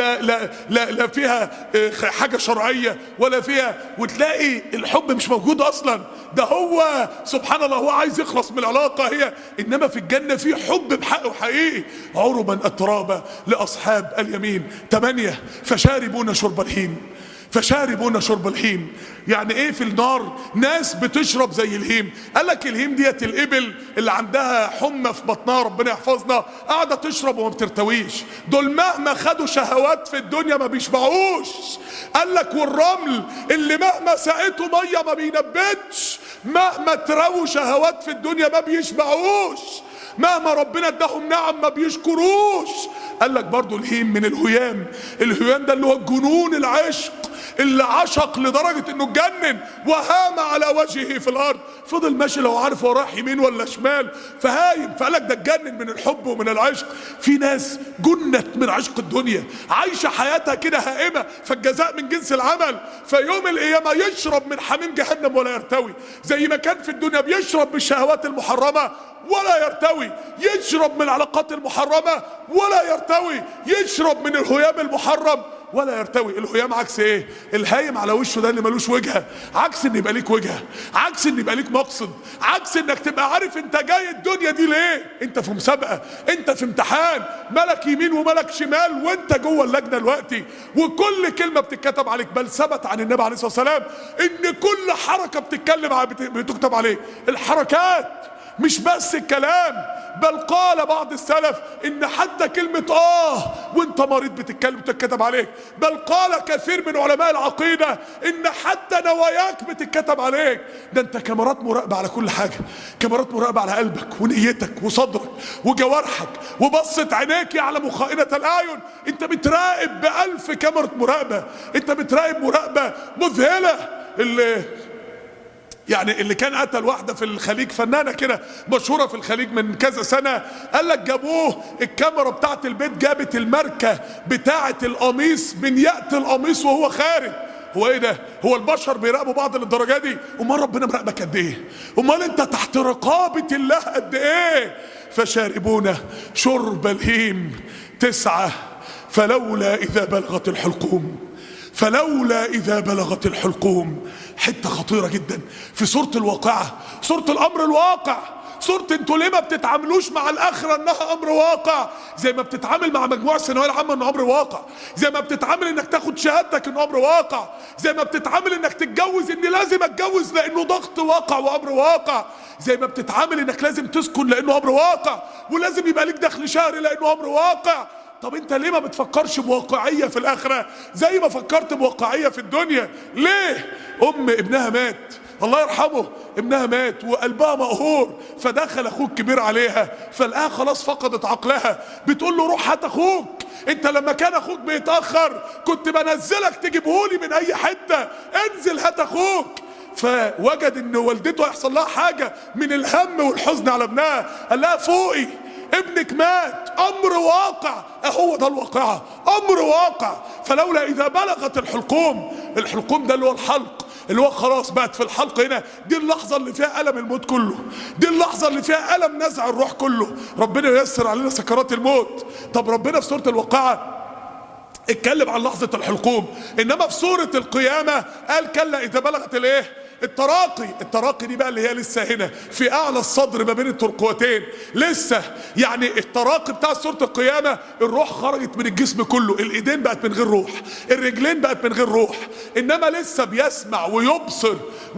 لا فيها حاجة شرعية ولا فيها، وتلاقي الحب مش موجود أصلا. ده هو سبحان الله هو عايز يخلص من العلاقة هي. إنما في الجنة في حب بحقه حقيقي. عربا أترابا لأصحاب اليمين. 8 فشاربون شرب الهيم. فشاربون شرب الهيم. يعني ايه في النار؟ ناس بتشرب زي الهيم. قال لك الهيم ديت الابل اللي عندها حمى في بطنها ربنا يحفظنا، قاعده تشرب وما بترتويش. دول مهما خدوا شهوات في الدنيا ما بيشبعوش. قال لك والرمل اللي مهما سقته ميه ما بينبتش، مهما ترووا شهوات في الدنيا ما بيشبعوش، مهما ربنا اداهم نعم ما بيشكروش. قال لك برضو الهيم من الهيام. الهيام ده اللي هو الجنون، العشق، اللي عشق لدرجة انه اتجنن وهام على وجهه في الارض. فضل ماشي لو عارف هو رايح يمين ولا شمال فهايم. فقال لك ده اتجنن من الحب ومن العشق. في ناس جنت من عشق الدنيا عايشة حياتها كده هائمة، فالجزاء من جنس العمل. فيوم القيامة يشرب من حميم جهنم ولا يرتوي. زي ما كان في الدنيا بيشرب بالشهوات المحرمة ولا يرتوي. يرتوي يشرب من العلاقات المحرمة ولا يرتوي يشرب من الهيام المحرم ولا يرتوي. الهيام عكس ايه؟ الهايم على وشه ده اللي ملوش وجهه، عكس ان يبقى ليك وجهه، عكس ان يبقى ليك مقصد، عكس انك تبقى عارف انت جاي الدنيا دي ليه. انت في مسابقه، انت في امتحان، ملك يمين وملك شمال وانت جوه اللجنه دلوقتي، وكل كلمه بتتكتب عليك. بل ثبت عن النبي عليه الصلاه والسلام ان كل حركه بتكتب عليه. الحركات مش بس الكلام، بل قال بعض السلف ان حتى كلمة وانت مريض بتتكتب عليك. بل قال كثير من علماء العقيدة ان حتى نواياك بتتكتب عليك. ده انت كاميرات مراقبة على كل حاجة، كاميرات مراقبة على قلبك ونيتك وصدرك وجوارحك وبصة عينيك يعلم خائنة الاعين. انت بتراقب ب1000 كاميرا مراقبة، انت بتراقب مراقبة مذهلة. اللي كان قتل واحدة في الخليج، فنانة كده مشهورة في الخليج من كذا سنة، قال لك جابوه الكاميرا بتاعت البيت جابت الماركة بتاعت القميص من يأت القميص وهو خارج. هو ايه ده؟ هو البشر بيراقبوا بعض للدرجة دي؟ امال ربنا مراقبك قد ايه؟ امال انت تحت رقابة الله قد ايه؟ فشاربون شرب الهيم 9 فلولا إذا بلغت الحلقوم، فلولا إذا بلغت الحلقوم. حتة خطيرة جدا في سورة الواقعة، سورة الأمر الواقع. سورة انتوا ليه ما بتتعاملوش مع الآخرة انها أمر واقع زي ما بتتعامل مع مجموعة الثانوية العامة انه أمر واقع، زي ما بتتعامل انك تاخد شهادتك انه أمر واقع، زي ما بتتعامل انك تتجوز ان لازم اتجوز لانه ضغط واقع وأمر واقع، زي ما بتتعامل انك لازم تسكن لانه أمر واقع، ولازم يبقى ليك دخل شهري لانه أمر واقع. طب انت ليه ما بتفكرش بواقعية في الآخرة زي ما فكرت بواقعية في الدنيا؟ ليه؟ ابنها مات الله يرحمه، ابنها مات وقلبها مقهور، فدخل اخوك كبير عليها فلقاها خلاص فقدت عقلها، بتقول له روح هات اخوك، انت لما كان اخوك بيتأخر كنت بنزلك تجيبهولي من اي حتة، انزل هات اخوك. فوجد ان والدته يحصل لها حاجة من الهم والحزن على ابنها، قال لها فوقي ابنك مات، امر واقع. اهو ده الواقعة، امر واقع. فلولا اذا بلغت الحلقوم، الحلقوم ده اللي هو الحلق، اللي هو خلاص بقت في الحلق هنا، دي اللحظة اللي فيها ألم الموت كله، دي اللحظة اللي فيها ألم نزع الروح كله. ربنا ييسر علينا سكرات الموت. طب ربنا في سورة الواقعة اتكلم عن لحظة الحلقوم، انما في سورة القيامة قال كلا اذا بلغت الايه؟ التراقي. التراقي دي بقى اللي هي لسه هنا في اعلى الصدر ما بين الترقوتين، لسه يعني التراقي بتاع سورة القيامة الروح خرجت من الجسم كله، الايدين بقت من غير روح، الرجلين بقت من غير روح، انما لسه بيسمع ويبصر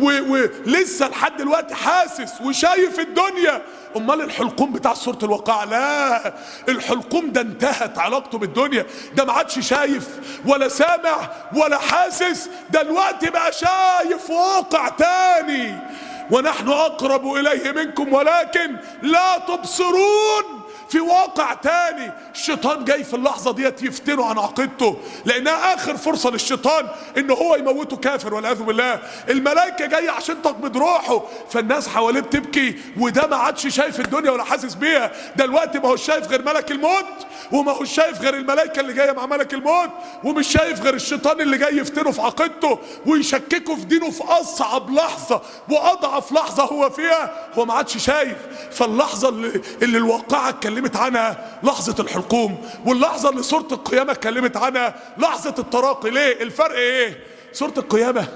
ولسه لحد دلوقتي حاسس وشايف الدنيا. امال الحلقوم بتاع سورة الواقعة لا، الحلقوم ده انتهت علاقته بالدنيا، ده ما عادش شايف ولا سامع ولا حاسس، ده الوقت بقى شايف واقع تاني. ونحن اقرب اليه منكم ولكن لا تبصرون. في واقع تاني الشيطان جاي في اللحظة ديت يفتنه عن عقيدته، لانها اخر فرصة للشيطان ان هو يموته كافر والعياذ بالله. الملائكة جاية عشان تقبض روحه، فالناس حواليه بتبكي، وده ما عادش شايف الدنيا ولا حاسس بيها. ده الوقت ما هوش شايف غير ملك الموت، وما هوش شايف غير الملائكة اللي جاية مع ملك الموت، ومش شايف غير الشيطان اللي جاي يفتنه في عقيدته ويشككه في دينه في اصعب لحظة واضعف لحظة هو فيها، هو ما عادش شايف. فاللحظة اللي الواقعة اتكلمت عنها لحظة الحلقوم، واللحظة اللي سورة القيامة اتكلمت عنها لحظة التراقي. ليه؟ الفرق ايه؟ سورة القيامة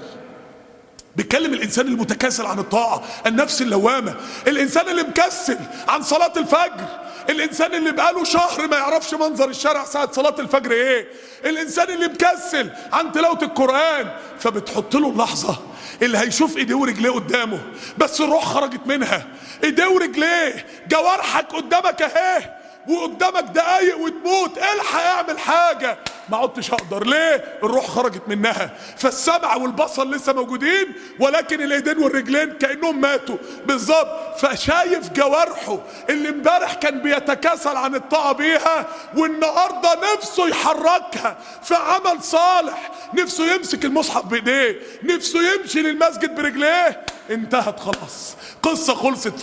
بيتكلم الانسان المتكاسل عن الطاعة، النفس اللوامة، الانسان اللي مكسل عن صلاة الفجر، الانسان اللي بقاله شهر ما يعرفش منظر الشارع ساعة صلاة الفجر ايه، الانسان اللي مكسل عن تلاوة القرآن. فبتحط له اللحظة اللي هيشوف ايديه ورجليه قدامه بس الروح خرجت منها، ايديه ورجليه، جوارحك قدامك اهي وقدامك دقايق وتموت، الحق اعمل حاجة، ما عدتش اقدر. ليه؟ الروح خرجت منها. فالسمع والبصر لسه موجودين ولكن الايدين والرجلين كأنهم ماتوا بالظبط. فشايف جوارحه اللي امبارح كان بيتكاسل عن الطاعة بيها والنهارده نفسه يحركها في عمل صالح، نفسه يمسك المصحف بايديه، نفسه يمشي للمسجد برجليه. انتهت خلاص، قصة خلصت.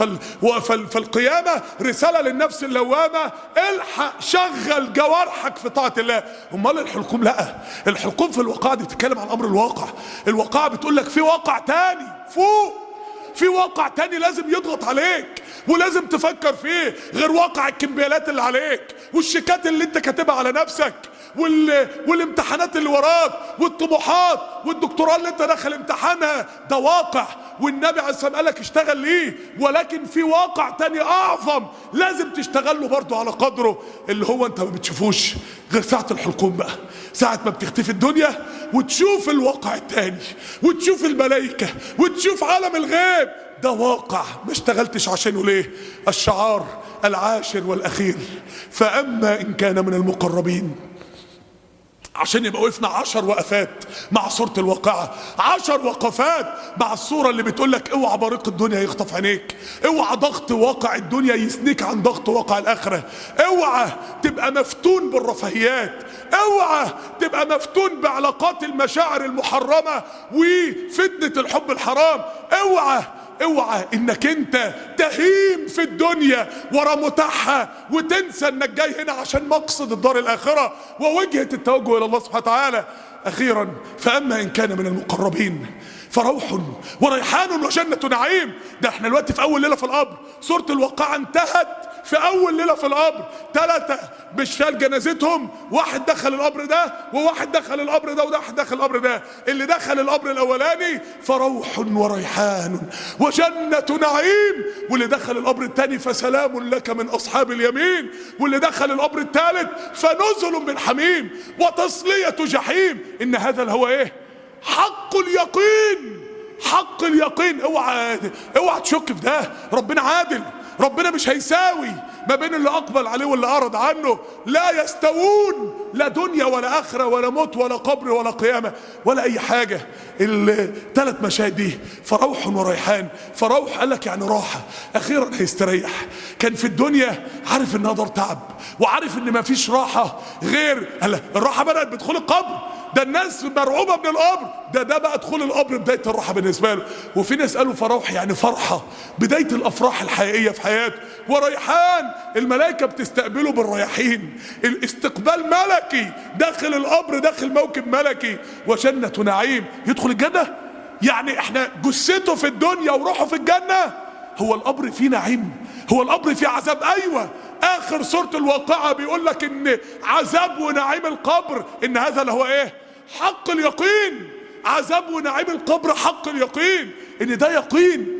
فالقيامة رسالة للنفس اللوامة، الحق شغل جوارحك في طاعة الله. امال الحلقوم لا، الحلقوم في الواقع دي بتتكلم عن امر الواقع. الواقع بتقول لك في واقع تاني فوق، في واقع تاني لازم يضغط عليك ولازم تفكر فيه غير واقع الكمبيالات اللي عليك والشيكات اللي انت كاتبها على نفسك والامتحانات اللي وراك والطموحات والدكتوراه اللي انت داخل امتحانها. ده واقع، والنبي عليه الصلاه والسلام قال لك اشتغل ليه، ولكن في واقع تاني اعظم لازم تشتغل له برضه على قدره، اللي هو انت ما بتشوفوش غير ساعه الحلقوم بقى، ساعه ما بتختفي الدنيا وتشوف الواقع التاني وتشوف الملائكه وتشوف عالم الغيب. ده واقع ما اشتغلتش عشانه ليه؟ الشعار العاشر والاخير: فاما ان كان من المقربين. عشان يبقى وقفنا 10 وقفات مع صورة الواقعة، 10 وقفات مع الصورة اللي بتقولك اوعى بريق الدنيا يخطف عينيك، اوعى ضغط واقع الدنيا يسنيك عن ضغط واقع الآخرة، اوعى تبقى مفتون بالرفاهيات، اوعى تبقى مفتون بعلاقات المشاعر المحرمة وفتنة الحب الحرام، اوعى انك انت تهيم في الدنيا ورا متاحها وتنسى انك جاي هنا عشان مقصد الدار الاخره ووجهه التوجه الى الله سبحانه وتعالى. اخيرا: فاما ان كان من المقربين فروح وريحان وجنة نعيم. ده احنا دلوقتي في اول ليله في القبر، سوره الواقعه انتهت في اول ليله في القبر، 3 مش شال جنازتهم، واحد دخل القبر ده وواحد دخل القبر ده وواحد دخل القبر ده. اللي دخل القبر الاولاني فروح وريحان وجنة نعيم، واللي دخل القبر الثاني فسلام لك من اصحاب اليمين، واللي دخل القبر الثالث فنزل من حميم وتصلية جحيم. ان هذا هو ايه؟ حق اليقين، حق اليقين. اوعى تشك في ده. ربنا عادل، ربنا مش هيساوي ما بين اللي اقبل عليه واللي اعرض عنه. لا يستوون، لا دنيا ولا اخره ولا موت ولا قبر ولا قيامه ولا اي حاجه. ال3 مشاهد دي: فروح وريحان. فروح قال لك يعني راحه، اخيرا هيستريح. كان في الدنيا عارف انها دار تعب وعارف ان ما فيش راحه غير الراحه بدات بدخول القبر. ده الناس مرعوبه من القبر، ده بقى دخول القبر بدايه الراحه بالنسبه له. وفي ناس قالوا فروح يعني فرحه، بدايه الافراح الحقيقيه في حياته. وريحان الملائكه بتستقبله بالرياحين، الاستقبال ملكي داخل القبر، داخل موكب ملكي. وجنة نعيم، يدخل الجنه. يعني احنا جثته في الدنيا وروحه في الجنه. هو القبر فيه نعيم؟ هو القبر فيه عذاب؟ ايوه. اخر سورة الواقعة بيقول لك ان عذاب ونعيم القبر ان هذا اللي هو ايه؟ حق اليقين. عذاب ونعيم القبر حق اليقين، ان ده يقين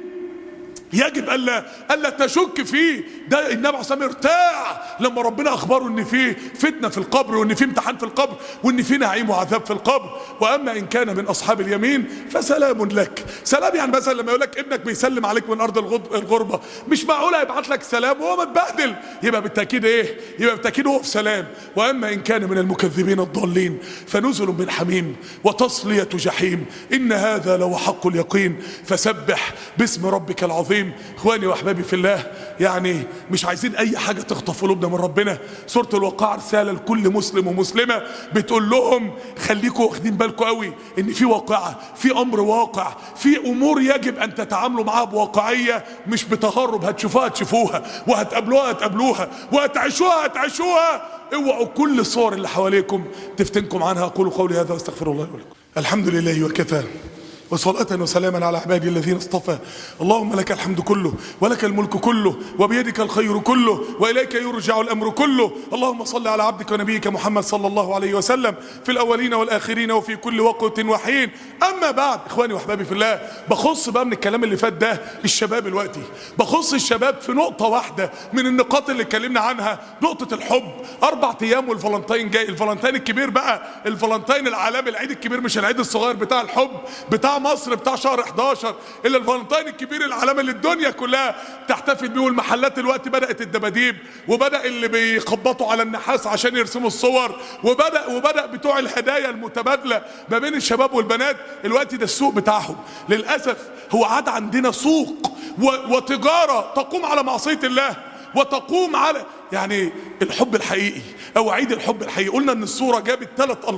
يجب الا تشك فيه. ده النبي عليه الصلاه والسلام ارتاع لما ربنا اخبره ان في فتنه في القبر وان في امتحان في القبر وان في نعيم وعذاب في القبر. واما ان كان من اصحاب اليمين فسلام لك. سلام يعني مثلا لما يقول لك ابنك بيسلم عليك من ارض الغربه، مش معقول هيبعت لك سلام وهو متبهدل، يبقى بالتاكيد ايه؟ يبقى بالتاكيد هو في سلام. واما ان كان من المكذبين الضالين فنزل من حميم وتصليه جحيم. ان هذا لو حق اليقين فسبح باسم ربك العظيم. اخواني واحبابي في الله، يعني مش عايزين اي حاجه تخطف قلوبنا من ربنا. سوره الواقعه رساله لكل مسلم ومسلمه بتقول لهم خليكم واخدين بالكم قوي ان في واقعه، في امر واقع، في امور يجب ان تتعاملوا معاها بواقعيه، مش بتهرب. هتشوفوها وهتقابلوها وهتعيشوها. اوعوا كل الصور اللي حواليكم تفتنكم عنها. اقول قولي هذا واستغفر الله لي ولكم. الحمد لله وكفى، وصلاة وسلاما على عبادي الذين اصطفى. اللهم لك الحمد كله ولك الملك كله وبيدك الخير كله وإليك يرجع الأمر كله. اللهم صل على عبدك ونبيك محمد صلى الله عليه وسلم في الأولين والآخرين وفي كل وقت وحين. أما بعد، إخواني وأحبابي في الله، بخص بقى من الكلام اللي فات ده الشباب دلوقتي، بخص الشباب في نقطة واحدة من النقاط اللي اتكلمنا عنها، نقطة الحب. 4 أيام والفالنتين جاي، الفالنتين الكبير بقى، الفالنتين العالمي، العيد الكبير مش العيد الصغير بتاع الحب بتاع مصر بتاع شهر 11، الا الفالنتين الكبير العالمي اللي الدنيا كلها تحتفل بيه. والمحلات دلوقتي بدأت الدباديب، وبدأ اللي بيخبطوا على النحاس عشان يرسموا الصور، وبدأ بتوع الهدايا المتبادلة ما بين الشباب والبنات. الوقت ده السوق بتاعهم للأسف هو عاد عندنا سوق وتجارة تقوم على معصية الله وتقوم على يعني الحب الحقيقي او عيد الحب الحقيقي. قلنا ان الصورة جابت 3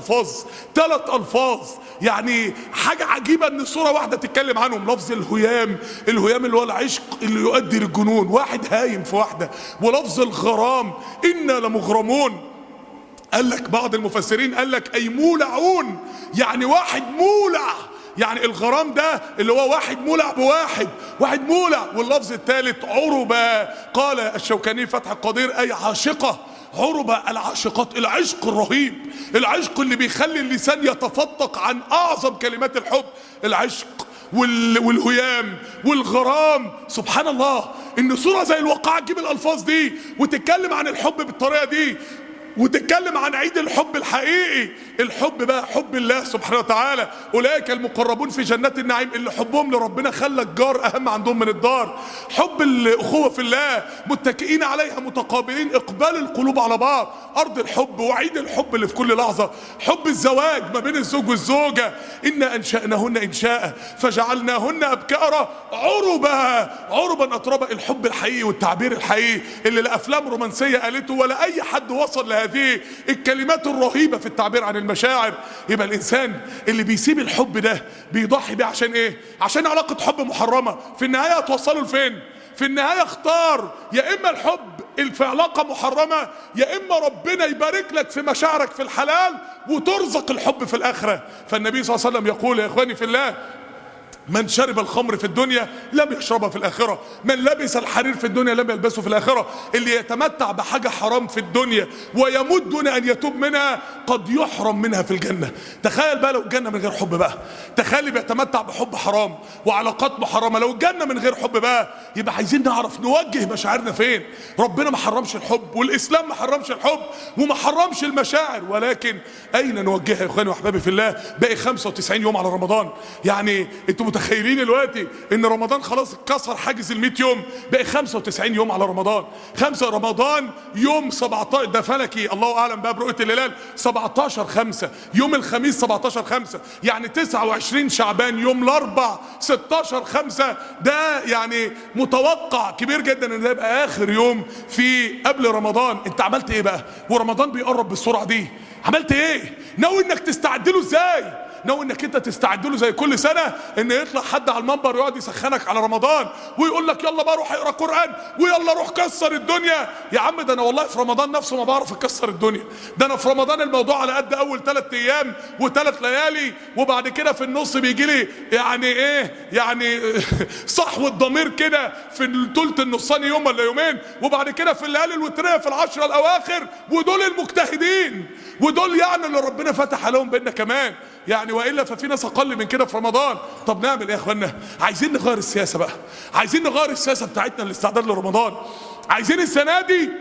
ألفاظ، يعني حاجة عجيبة ان الصورة واحدة تتكلم عنهم. لفظ الهيام اللي هو العشق اللي يؤدي للجنون، واحد هايم في واحدة. ولفظ الغرام، إنا لمغرمون. قال لك بعض المفسرين قال لك اي مولعون، يعني واحد مولع، يعني الغرام ده اللي هو واحد مولع بواحد، واحد مولع. واللفظ الثالث عربة، قال الشوكاني فتح القدير أي عاشقة. عربة العاشقات، العشق الرهيب، العشق اللي بيخلي اللسان يتفتق عن أعظم كلمات الحب. العشق والهيام والغرام. سبحان الله ان سورة زي الواقعة تجيب الالفاظ دي وتتكلم عن الحب بالطريقة دي، وتتكلم عن عيد الحب الحقيقي. الحب بقى حب الله سبحانه وتعالى. اولئك المقربون في جنات النعيم، اللي حبهم لربنا خلى الجار اهم عندهم من الدار. حب الاخوه في الله، متكئين عليها متقابلين، اقبال القلوب على بعض. ارض الحب وعيد الحب اللي في كل لحظه. حب الزواج ما بين الزوج والزوجه، انا انشاناهن انشاء فجعلناهن ابكارا عربا اتربا. الحب الحقيقي والتعبير الحقيقي اللي لا افلام رومانسيه قالته ولا اي حد وصل لهذه الكلمات الرهيبه في التعبير عن المشاعر. يبقى الانسان اللي بيسيب الحب ده بيضحي بيه عشان ايه؟ عشان علاقه حب محرمه في النهايه هتوصله لفين؟ في النهايه اختار يا اما الحب في علاقه محرمه، يا اما ربنا يبارك لك في مشاعرك في الحلال وترزق الحب في الاخره. فالنبي صلى الله عليه وسلم يقول يا اخواني في الله: من شرب الخمر في الدنيا لم يشربها في الآخرة، من لبس الحرير في الدنيا لم يلبسه في الآخرة. اللي يتمتع بحاجة حرام في الدنيا ويموت دون أن يتوب منها قد يحرم منها في الجنة. تخيل بقى لو الجنة من غير حب بقى، تخيل بيتمتع بحب حرام وعلاقات محرمة. لو الجنة من غير حب بقى، يبقى عايزين نعرف نوجه مشاعرنا فين. ربنا ما حرمش الحب، والإسلام ما حرمش الحب، وما حرمش المشاعر، ولكن أين نوجهها يا إخواني وأحبابي في الله؟ باقي 95 يوم على رمضان. يعني أنتوا متخيلين دلوقتي ان رمضان خلاص اتكسر حاجز ال100 يوم؟ باقي 95 يوم على رمضان. 5 رمضان يوم 17 ده فلكي، الله اعلم بقى برؤية الهلال 17/5، يوم الخميس 17/5، يعني 29 شعبان يوم الاربع 16/5. ده يعني متوقع كبير جدا ان ده يبقى اخر يوم في قبل رمضان. انت عملت ايه بقى ورمضان بيقرب بالسرعة دي؟ عملت ايه؟ ناوي انك تستعد له ازاي؟ ناوي انك انت تستعد له زي كل سنه ان يطلع حد على المنبر يقعد يسخنك على رمضان ويقول لك يلا بقى روح اقرا قران ويلا روح كسر الدنيا؟ يا عم ده انا والله في رمضان نفسه ما بعرف اكسر الدنيا. ده انا في رمضان الموضوع على قد اول 3 ايام و3 ليالي، وبعد كده في النص بيجي لي يعني ايه، يعني صحوه ضمير كده في الثلث النصاني يوم ولا يومين، وبعد كده في الليالي الوتريه في ال10 الاواخر. ودول المجتهدين، ودول يعني اللي ربنا فتح عليهم بينا كمان يعني، والا ففي ناس اقل من كده في رمضان. طب نعمل ايه يا اخوانا؟ عايزين نغير السياسه بقى، عايزين نغير السياسه بتاعتنا للاستعداد لرمضان. عايزين السنه دي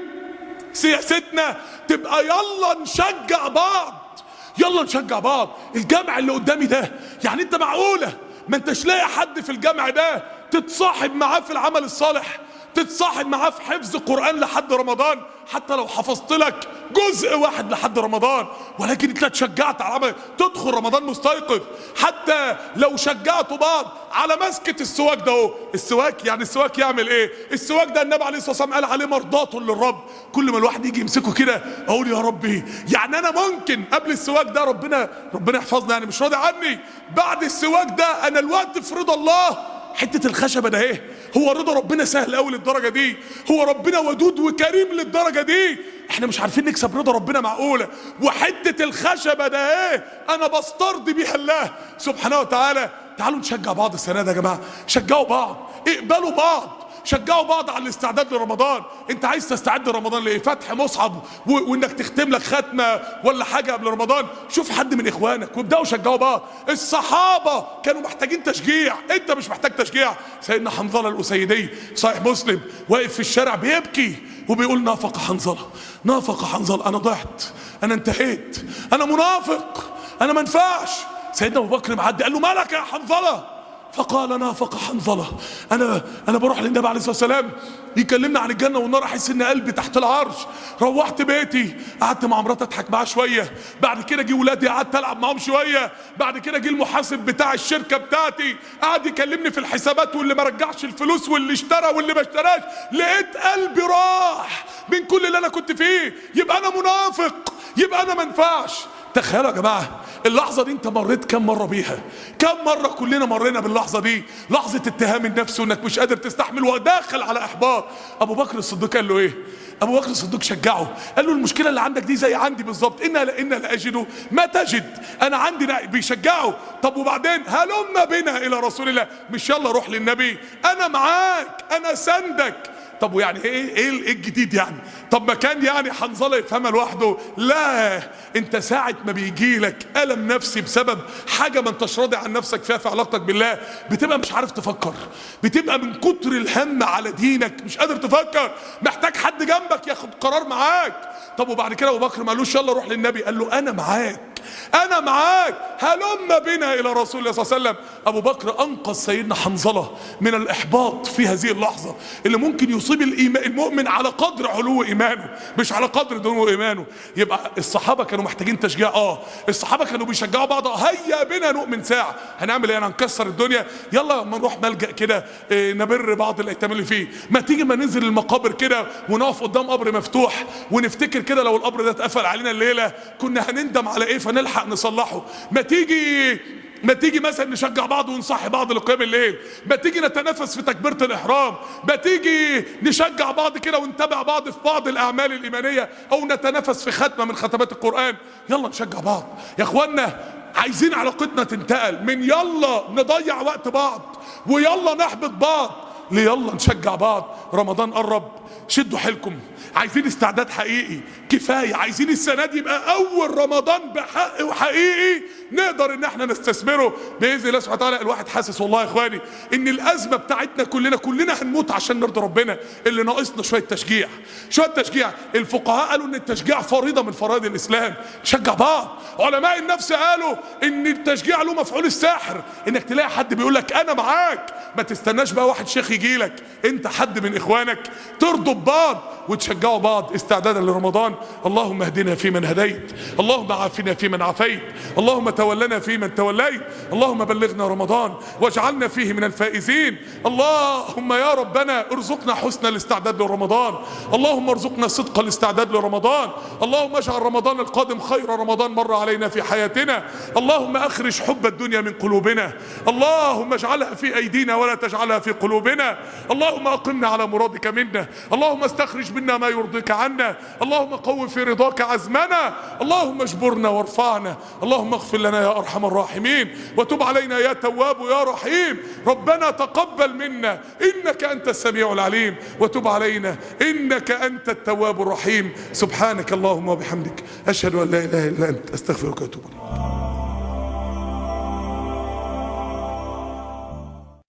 سياستنا تبقى يلا نشجع بعض، يلا نشجع بعض. الجمع اللي قدامي ده يعني انت معقوله ما انتش لاقي حد في الجمع ده تتصاحب معاه في العمل الصالح، تتصاحب معاه في حفظ قرآن لحد رمضان، حتى لو حفظت لك جزء واحد لحد رمضان، ولكن انت اتشجعت على عمل تدخل رمضان مستيقظ. حتى لو شجعتوا بعض على مسكة السواك ده اهو. السواك يعني السواك يعمل ايه؟ السواك ده النبي عليه الصلاة والسلام قال عليه مرضاة للرب. كل ما الواحد يجي يمسكه كده اقول يا ربي، يعني انا ممكن قبل السواك ده ربنا يحفظنا، يعني مش راضي عني، بعد السواك ده انا الوقت في رضا الله. حتة الخشبة ده ايه؟ هو رضا ربنا سهل قوي للدرجة دي؟ هو ربنا ودود وكريم للدرجة دي؟ احنا مش عارفين نكسب رضا ربنا معقولة. وحتة الخشبة ده ايه؟ انا بسترضي بيها الله سبحانه وتعالى. تعالوا نشجع بعض السنة ده يا جماعة، شجعوا بعض، اقبلوا بعض، شجعوا بعض على الاستعداد لرمضان. انت عايز تستعد لرمضان ليه؟ فتح مصحف وانك تختم لك ختمه ولا حاجه قبل رمضان؟ شوف حد من اخوانك وابداوا شجعوا بعض. الصحابه كانوا محتاجين تشجيع، انت مش محتاج تشجيع. سيدنا حنظله الاسيدي صحيح مسلم واقف في الشارع بيبكي وبيقول نافق حنظله، نافق حنظله، انا ضعت، انا انتهيت، انا منافق، انا ما ينفعش. سيدنا ابو بكر معدي قال له مالك يا حنظله؟ فقال نافق حنظله، انا بروح للنبي عليه الصلاه والسلام يكلمنا عن الجنه والنار احس ان قلبي تحت العرش. روحت بيتي قعدت مع مراتي اضحك معاها شويه، بعد كده جه ولادي قعدت العب معاهم شويه، بعد كده جه المحاسب بتاع الشركه بتاعتي قعد يكلمني في الحسابات واللي ما رجعش الفلوس واللي اشترى واللي ما اشتراش. لقيت قلبي راح من كل اللي انا كنت فيه. يبقى انا منافق، يبقى انا ما ينفعش. تخيلوا يا جماعه اللحظه دي انت مريت كم مره بيها؟ كم مره كلنا مرينا باللحظه دي؟ لحظه اتهام النفس وانك مش قادر تستحمل وداخل على احباط. ابو بكر الصديق قال له ايه؟ ابو بكر الصديق شجعه، قال له المشكله اللي عندك دي زي عندي بالظبط، إنا لاجد ما تجد، انا عندي بيشجعه. طب وبعدين هلم بنا الى رسول الله، مش يلا روح للنبي، انا معاك انا سندك. طب ويعني ايه الجديد يعني؟ طب ما كان يعني حنظله يفهمها لوحده؟ لا، انت ساعه ما بيجي لك الم نفسي بسبب حاجه ما انتش راضي عن نفسك فيها في علاقتك بالله، بتبقى مش عارف تفكر، بتبقى من كتر الهم على دينك مش قادر تفكر، محتاج حد جنبك ياخد قرار معاك. طب وبعد كده ابو بكر ما قالوش يلا روح للنبي، قال له انا معاك انا معاك، هلم بنا الى رسول الله صلى الله عليه وسلم. ابو بكر انقذ سيدنا حنظله من الاحباط في هذه اللحظه اللي ممكن يصيب المؤمن على قدر علو ايمانه مش على قدر دنو ايمانه. يبقى الصحابه كانوا محتاجين تشجيع، الصحابه كانوا بيشجعوا بعض، هيا بنا نؤمن ساعه، هنعمل ايه؟ هنكسر الدنيا، يلا ما نروح ملجأ كده نبر بعض الايتام اللي فيه، ما تيجي ما ننزل المقابر كده ونقف قدام قبر مفتوح ونفتكر كده لو القبر ده اتقفل علينا الليله كنا هنندم على ايه فنلحق نصلحه. ما تيجي مثلا نشجع بعض ونصحي بعض لقيام الليل، ما تيجي نتنافس في تكبيرة الإحرام، ما تيجي نشجع بعض كده ونتابع بعض في بعض الأعمال الإيمانية، أو نتنافس في ختمة من ختمات القرآن. يلا نشجع بعض يا إخوانا، عايزين علاقتنا تنتقل من يلا نضيع وقت بعض ويلا نحبط بعض ليلا نشجع بعض. رمضان قرب، شدوا حيلكم، عايزين استعداد حقيقي كفايه، عايزين السنه دي يبقى اول رمضان بحق وحقيقي نقدر ان احنا نستثمره باذن الله سبحانه وتعالى. الواحد حاسس والله يا اخواني ان الازمه بتاعتنا كلنا هنموت عشان نرضي ربنا، اللي ناقصنا شويه تشجيع شويه تشجيع. الفقهاء قالوا ان التشجيع فريضه من فرائض الاسلام، نشجع بعض. علماء النفس قالوا ان التشجيع له مفعول السحر، انك تلاقي حد بيقول لك انا معاك، ما تستناش بقى واحد شيخ يجي لك، انت حد من اخوانك ترضوا ببعض وتشجعوا بعض استعدادا لرمضان. اللهم اهدنا فيمن هديت، اللهم عافنا فيمن عافيت، اللهم تولنا فيمن توليت، اللهم بلغنا رمضان واجعلنا فيه من الفائزين. اللهم يا ربنا ارزقنا حسن الاستعداد لرمضان، اللهم ارزقنا صدق الاستعداد لرمضان، اللهم اجعل رمضان القادم خير رمضان مر علينا في حياتنا، اللهم اخرج حب الدنيا من قلوبنا، اللهم اجعلها في ايدينا ولا تجعلها في قلوبنا، اللهم اقمنا على مرادك منا، اللهم استخرج منا ما يرضيك عنا، اللهم قو في رضاك عزمنا، اللهم اجبرنا وارفعنا، اللهم اغفر لنا يا ارحم الراحمين، وتب علينا يا تواب يا رحيم. ربنا تقبل منا انك انت السميع العليم، وتب علينا انك انت التواب الرحيم. سبحانك اللهم وبحمدك، اشهد ان لا اله الا انت، استغفرك واتوب اليك.